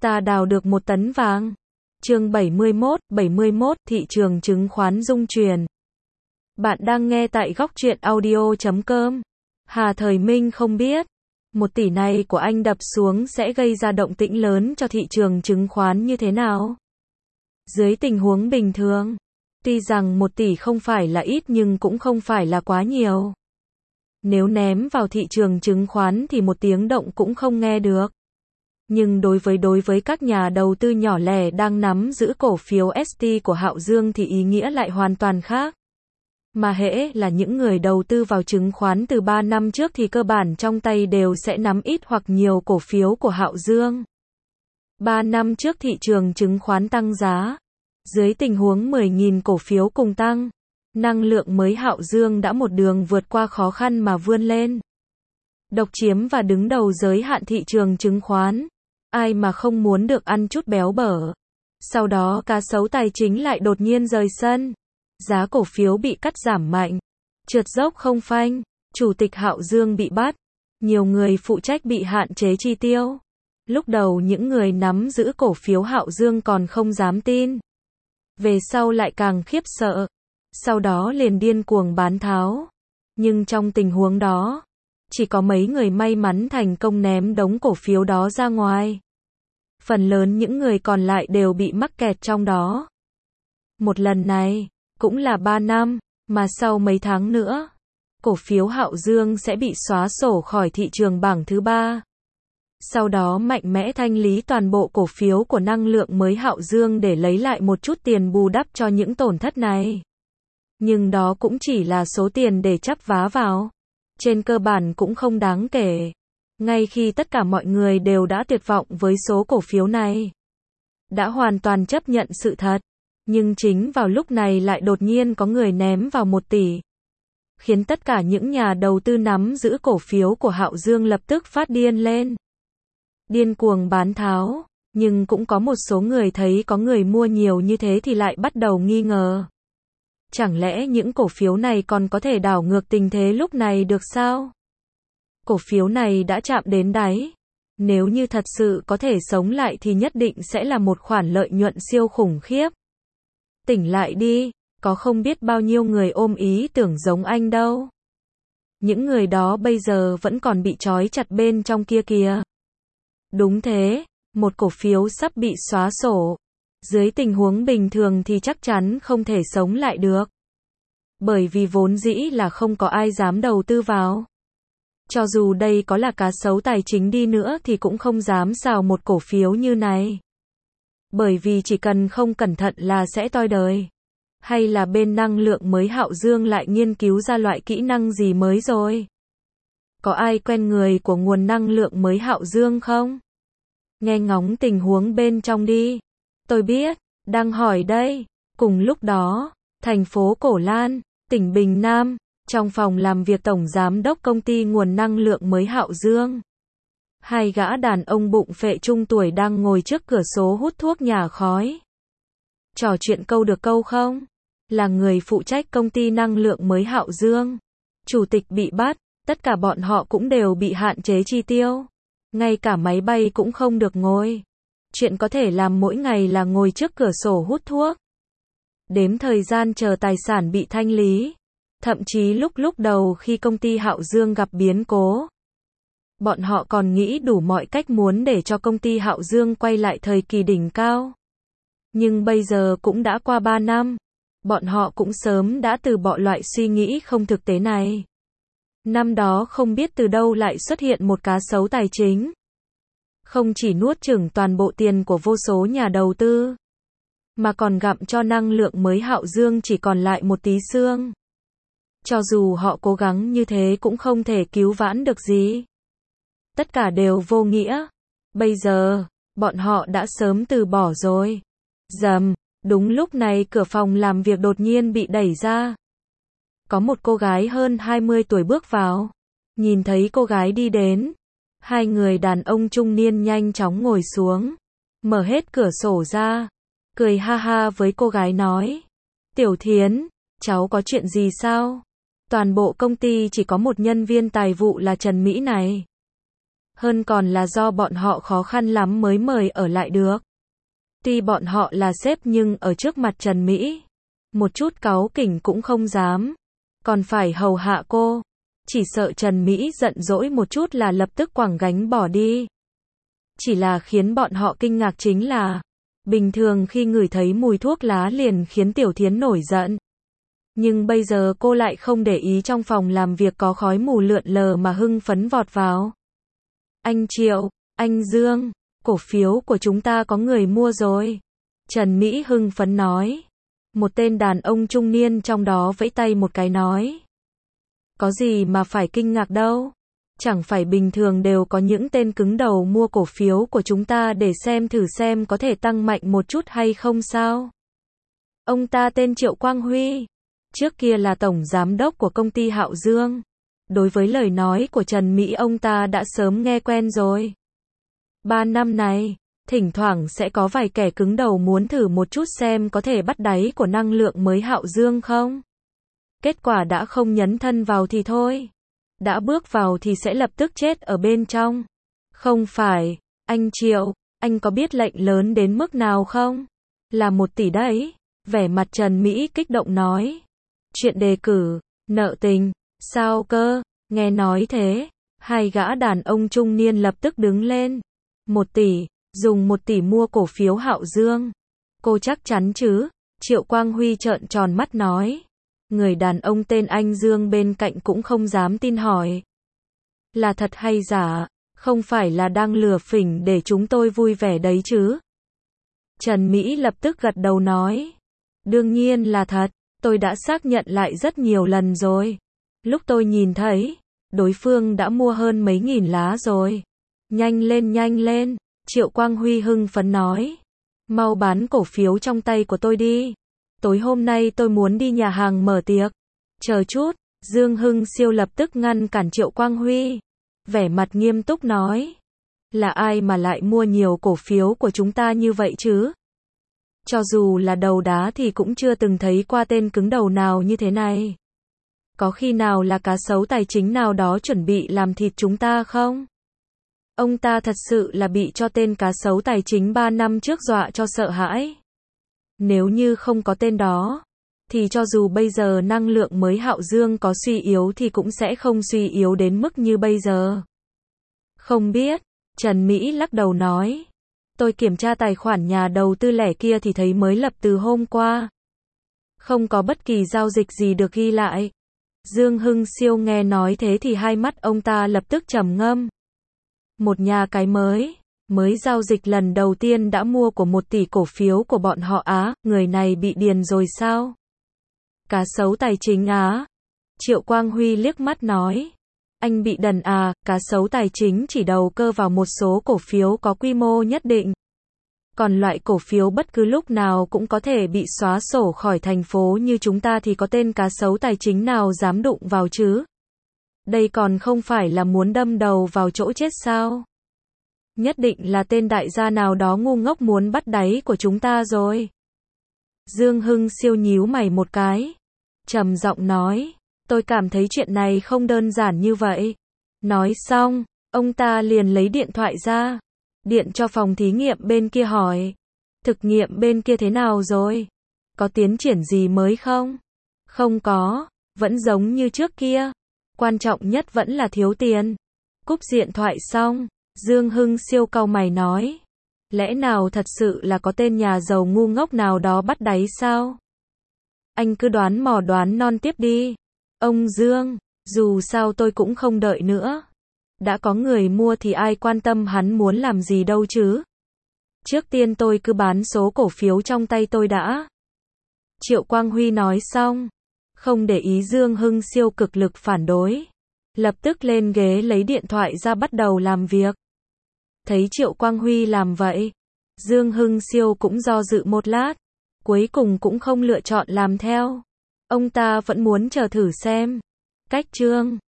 Ta đào được 1 tấn vàng. Chương 71, thị trường chứng khoán rung chuyển. Bạn đang nghe tại góc truyện audio.com. Hà Thời Minh không biết, 1 tỷ này của anh đập xuống sẽ gây ra động tĩnh lớn cho thị trường chứng khoán như thế nào. Dưới tình huống bình thường, tuy rằng 1 tỷ không phải là ít nhưng cũng không phải là quá nhiều. Nếu ném vào thị trường chứng khoán thì 1 tiếng động cũng không nghe được. Nhưng đối với các nhà đầu tư nhỏ lẻ đang nắm giữ cổ phiếu ST của Hạo Dương thì ý nghĩa lại hoàn toàn khác. Mà hễ là những người đầu tư vào chứng khoán từ 3 năm trước thì cơ bản trong tay đều sẽ nắm ít hoặc nhiều cổ phiếu của Hạo Dương. 3 năm trước thị trường chứng khoán tăng giá. Dưới tình huống 10.000 cổ phiếu cùng tăng, năng lượng mới Hạo Dương đã một đường vượt qua khó khăn mà vươn lên. Độc chiếm và đứng đầu giới hạn thị trường chứng khoán. Ai mà không muốn được ăn chút béo bở. Sau đó cá sấu tài chính lại đột nhiên rời sân. Giá cổ phiếu bị cắt giảm mạnh. Trượt dốc không phanh. Chủ tịch Hạo Dương bị bắt. Nhiều người phụ trách bị hạn chế chi tiêu. Lúc đầu những người nắm giữ cổ phiếu Hạo Dương còn không dám tin. Về sau lại càng khiếp sợ. Sau đó liền điên cuồng bán tháo. Nhưng trong tình huống đó, chỉ có mấy người may mắn thành công ném đống cổ phiếu đó ra ngoài. Phần lớn những người còn lại đều bị mắc kẹt trong đó. Một lần này, cũng là 3 năm, mà sau mấy tháng nữa, cổ phiếu Hạo Dương sẽ bị xóa sổ khỏi thị trường bảng thứ 3. Sau đó mạnh mẽ thanh lý toàn bộ cổ phiếu của năng lượng mới Hạo Dương để lấy lại một chút tiền bù đắp cho những tổn thất này. Nhưng đó cũng chỉ là số tiền để chắp vá vào. Trên cơ bản cũng không đáng kể. Ngay khi tất cả mọi người đều đã tuyệt vọng với số cổ phiếu này, đã hoàn toàn chấp nhận sự thật, nhưng chính vào lúc này lại đột nhiên có người ném vào 1 tỷ. Khiến tất cả những nhà đầu tư nắm giữ cổ phiếu của Hạo Dương lập tức phát điên lên. Điên cuồng bán tháo, nhưng cũng có một số người thấy có người mua nhiều như thế thì lại bắt đầu nghi ngờ. Chẳng lẽ những cổ phiếu này còn có thể đảo ngược tình thế lúc này được sao? Cổ phiếu này đã chạm đến đáy. Nếu như thật sự có thể sống lại thì nhất định sẽ là một khoản lợi nhuận siêu khủng khiếp. Tỉnh lại đi, có không biết bao nhiêu người ôm ý tưởng giống anh đâu. Những người đó bây giờ vẫn còn bị trói chặt bên trong kia kìa. Đúng thế, một cổ phiếu sắp bị xóa sổ. Dưới tình huống bình thường thì chắc chắn không thể sống lại được. Bởi vì vốn dĩ là không có ai dám đầu tư vào. Cho dù đây có là cá sấu tài chính đi nữa thì cũng không dám xào một cổ phiếu như này. Bởi vì chỉ cần không cẩn thận là sẽ toi đời. Hay là bên năng lượng mới Hạo Dương lại nghiên cứu ra loại kỹ năng gì mới rồi? Có ai quen người của nguồn năng lượng mới Hạo Dương không? Nghe ngóng tình huống bên trong đi. Tôi biết, đang hỏi đây. Cùng lúc đó, thành phố Cổ Lan, tỉnh Bình Nam, trong phòng làm việc tổng giám đốc công ty nguồn năng lượng mới Hạo Dương. 2 gã đàn ông bụng phệ trung tuổi đang ngồi trước cửa sổ hút thuốc nhả khói. Trò chuyện câu được câu không? Là người phụ trách công ty năng lượng mới Hạo Dương. Chủ tịch bị bắt, tất cả bọn họ cũng đều bị hạn chế chi tiêu. Ngay cả máy bay cũng không được ngồi. Chuyện có thể làm mỗi ngày là ngồi trước cửa sổ hút thuốc. Đếm thời gian chờ tài sản bị thanh lý. Thậm chí lúc đầu khi công ty Hạo Dương gặp biến cố, bọn họ còn nghĩ đủ mọi cách muốn để cho công ty Hạo Dương quay lại thời kỳ đỉnh cao. Nhưng bây giờ cũng đã qua 3 năm, bọn họ cũng sớm đã từ bỏ loại suy nghĩ không thực tế này. Năm đó không biết từ đâu lại xuất hiện một cá sấu tài chính. Không chỉ nuốt chửng toàn bộ tiền của vô số nhà đầu tư, mà còn gặm cho năng lượng mới Hạo Dương chỉ còn lại một tí xương. Cho dù họ cố gắng như thế cũng không thể cứu vãn được gì. Tất cả đều vô nghĩa. Bây giờ, bọn họ đã sớm từ bỏ rồi. Rầm, đúng lúc này cửa phòng làm việc đột nhiên bị đẩy ra. Có một cô gái hơn 20 tuổi bước vào. Nhìn thấy cô gái đi đến, 2 người đàn ông trung niên nhanh chóng ngồi xuống, mở hết cửa sổ ra, cười ha ha với cô gái nói: "Tiểu Thiến, cháu có chuyện gì sao? Toàn bộ công ty chỉ có một nhân viên tài vụ là Trần Mỹ này. Hơn còn là do bọn họ khó khăn lắm mới mời ở lại được. Tuy bọn họ là sếp nhưng ở trước mặt Trần Mỹ, một chút cáu kỉnh cũng không dám. Còn phải hầu hạ cô. Chỉ sợ Trần Mỹ giận dỗi một chút là lập tức quẳng gánh bỏ đi. Chỉ là khiến bọn họ kinh ngạc chính là, bình thường khi ngửi thấy mùi thuốc lá liền khiến Tiểu Thiến nổi giận. Nhưng bây giờ cô lại không để ý trong phòng làm việc có khói mù lượn lờ mà hưng phấn vọt vào. Anh Triệu, anh Dương, cổ phiếu của chúng ta có người mua rồi. Trần Mỹ hưng phấn nói. Một tên đàn ông trung niên trong đó vẫy tay một cái nói. Có gì mà phải kinh ngạc đâu. Chẳng phải bình thường đều có những tên cứng đầu mua cổ phiếu của chúng ta để xem thử xem có thể tăng mạnh một chút hay không sao. Ông ta tên Triệu Quang Huy. Trước kia là tổng giám đốc của công ty Hạo Dương. Đối với lời nói của Trần Mỹ ông ta đã sớm nghe quen rồi. 3 năm này, thỉnh thoảng sẽ có vài kẻ cứng đầu muốn thử một chút xem có thể bắt đáy của năng lượng mới Hạo Dương không. Kết quả đã không nhấn thân vào thì thôi. Đã bước vào thì sẽ lập tức chết ở bên trong. Không phải, anh Triệu, anh có biết lệnh lớn đến mức nào không? Là 1 tỷ đấy. Vẻ mặt Trần Mỹ kích động nói. Chuyện đề cử, nợ tình, sao cơ, nghe nói thế. 2 gã đàn ông trung niên lập tức đứng lên. 1 tỷ, dùng 1 tỷ mua cổ phiếu Hạo Dương. Cô chắc chắn chứ? Triệu Quang Huy trợn tròn mắt nói. Người đàn ông tên anh Dương bên cạnh cũng không dám tin hỏi. Là thật hay giả? Không phải là đang lừa phỉnh để chúng tôi vui vẻ đấy chứ? Trần Mỹ lập tức gật đầu nói. Đương nhiên là thật, tôi đã xác nhận lại rất nhiều lần rồi. Lúc tôi nhìn thấy, đối phương đã mua hơn mấy nghìn lá rồi. Nhanh lên, Triệu Quang Huy hưng phấn nói. Mau bán cổ phiếu trong tay của tôi đi. Tối hôm nay tôi muốn đi nhà hàng mở tiệc. Chờ chút, Dương Hưng Siêu lập tức ngăn cản Triệu Quang Huy. Vẻ mặt nghiêm túc nói. Là ai mà lại mua nhiều cổ phiếu của chúng ta như vậy chứ? Cho dù là đầu đá thì cũng chưa từng thấy qua tên cứng đầu nào như thế này. Có khi nào là cá sấu tài chính nào đó chuẩn bị làm thịt chúng ta không? Ông ta thật sự là bị cho tên cá sấu tài chính 3 năm trước dọa cho sợ hãi. Nếu như không có tên đó, thì cho dù bây giờ năng lượng mới Hạo Dương có suy yếu thì cũng sẽ không suy yếu đến mức như bây giờ. Không biết, Trần Mỹ lắc đầu nói. Tôi kiểm tra tài khoản nhà đầu tư lẻ kia thì thấy mới lập từ hôm qua. Không có bất kỳ giao dịch gì được ghi lại. Dương Hưng Siêu nghe nói thế thì hai mắt ông ta lập tức trầm ngâm. Một nhà cái mới giao dịch lần đầu tiên đã mua của 1 tỷ cổ phiếu của bọn họ á, người này bị điền rồi sao? Cá sấu tài chính á? Triệu Quang Huy liếc mắt nói. Anh bị đần à, cá sấu tài chính chỉ đầu cơ vào một số cổ phiếu có quy mô nhất định. Còn loại cổ phiếu bất cứ lúc nào cũng có thể bị xóa sổ khỏi thành phố như chúng ta thì có tên cá sấu tài chính nào dám đụng vào chứ? Đây còn không phải là muốn đâm đầu vào chỗ chết sao? Nhất định là tên đại gia nào đó ngu ngốc muốn bắt đáy của chúng ta rồi. Dương Hưng Siêu nhíu mày một cái. Trầm giọng nói. Tôi cảm thấy chuyện này không đơn giản như vậy. Nói xong, ông ta liền lấy điện thoại ra. Điện cho phòng thí nghiệm bên kia hỏi. Thực nghiệm bên kia thế nào rồi? Có tiến triển gì mới không? Không có, vẫn giống như trước kia. Quan trọng nhất vẫn là thiếu tiền. Cúp điện thoại xong, Dương Hưng Siêu cau mày nói. Lẽ nào thật sự là có tên nhà giàu ngu ngốc nào đó bắt đáy sao? Anh cứ đoán mò đoán non tiếp đi. Ông Dương, dù sao tôi cũng không đợi nữa. Đã có người mua thì ai quan tâm hắn muốn làm gì đâu chứ. Trước tiên tôi cứ bán số cổ phiếu trong tay tôi đã. Triệu Quang Huy nói xong. Không để ý Dương Hưng Siêu cực lực phản đối. Lập tức lên ghế lấy điện thoại ra bắt đầu làm việc. Thấy Triệu Quang Huy làm vậy, Dương Hưng Siêu cũng do dự một lát. Cuối cùng cũng không lựa chọn làm theo. Ông ta vẫn muốn chờ thử xem. Cách chương